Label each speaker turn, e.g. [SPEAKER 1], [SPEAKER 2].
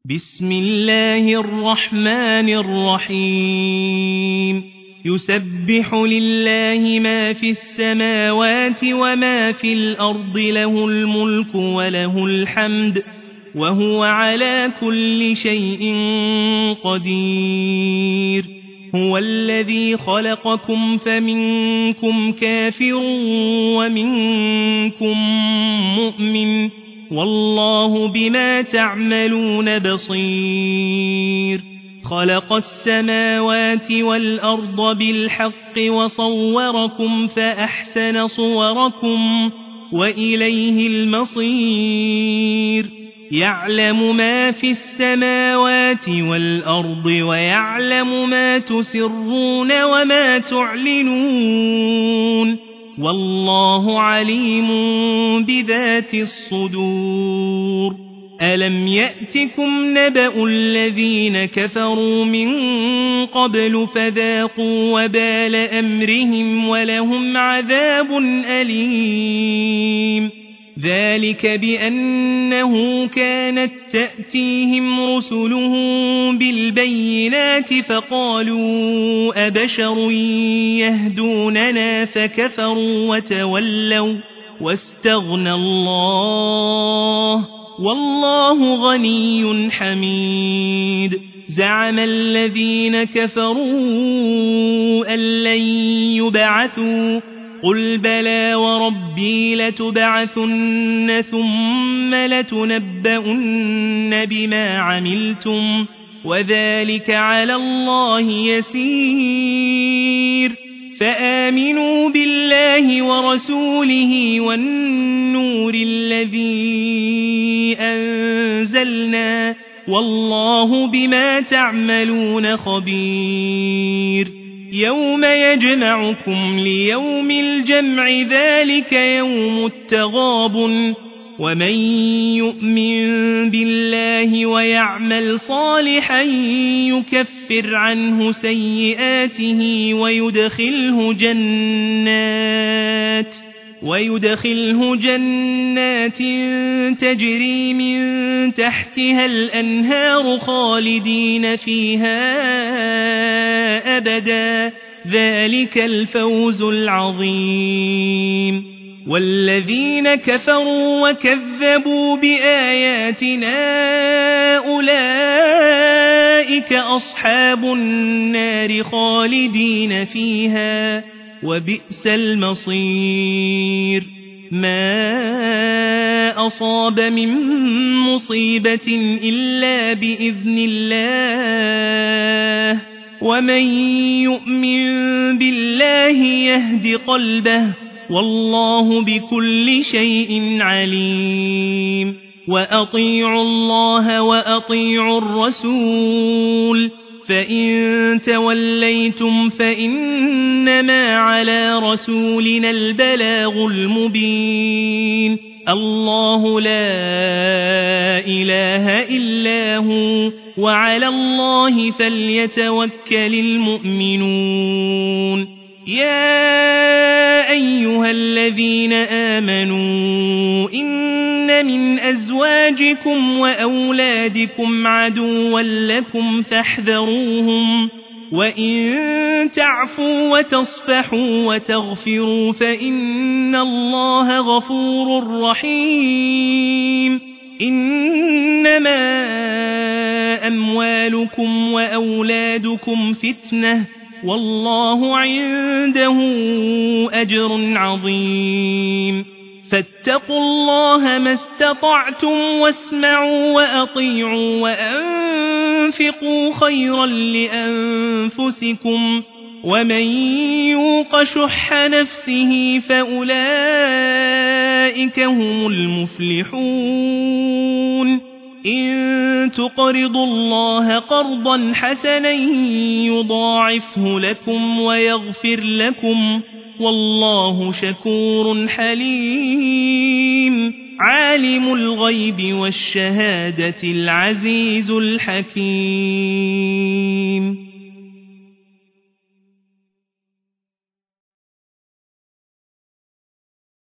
[SPEAKER 1] بسم الله الرحمن الرحيم يسبح لله ما في السماوات وما في الأرض له الملك وله الحمد وهو على كل شيء قدير هو الذي خلقكم فمنكم كافر ومنكم مؤمن والله بما تعملون بصير خلق السماوات والأرض بالحق وصوركم فأحسن صوركم وإليه المصير يعلم ما في السماوات والأرض ويعلم ما تسرون وما تعلنون والله عليم بذات الصدور ألم يأتكم نبأ الذين كفروا من قبل فذاقوا وبال أمرهم ولهم عذاب أليم ذلك بأنه كانت تأتيهم رسلهم بالبينات فقالوا أبشر يهدوننا فكفروا وتولوا واستغنى الله والله غني حميد زعم الذين كفروا أن لن يبعثوا قل بلى وربي لتبعثن ثم لتنبؤن بما عملتم وذلك على الله يسير فآمنوا بالله ورسوله والنور الذي أنزلنا والله بما تعملون خبير يوم يجمعكم ليوم الجمع ذلك يوم التغابن ومن يؤمن بالله ويعمل صالحا يكفر عنه سيئاته ويدخله جنات تجري من تحتها الأنهار خالدين فيها أبدا ذلك الفوز العظيم والذين كفروا وكذبوا بآياتنا أولئك أصحاب النار خالدين فيها وبئس المصير ما أصاب من مصيبة إلا بإذن الله ومن يؤمن بالله يهد قلبه والله بكل شيء عليم وأطيعوا الله وأطيعوا الرسول فإن توليتم فإنما على رسولنا البلاغ المبين الله لا إله إلا هو وعلى الله فليتوكل المؤمنون يا أيها الذين آمنوا إن من أزواجكم وأولادكم عدوا لكم فاحذروهم وإن تعفوا وتصفحوا وتغفروا فإن الله غفور رحيم إنما أموالكم وأولادكم فتنة والله عنده أجر عظيم فاتقوا الله ما استطعتم واسمعوا وأطيعوا وأنفقوا خيرا لأنفسكم ومن يوق شح نفسه فأولئك هم المفلحون إن تقرضوا الله قرضا حسنا يضاعفه لكم ويغفر لكم والله شكور حليم عالم الغيب والشهادة العزيز الحكيم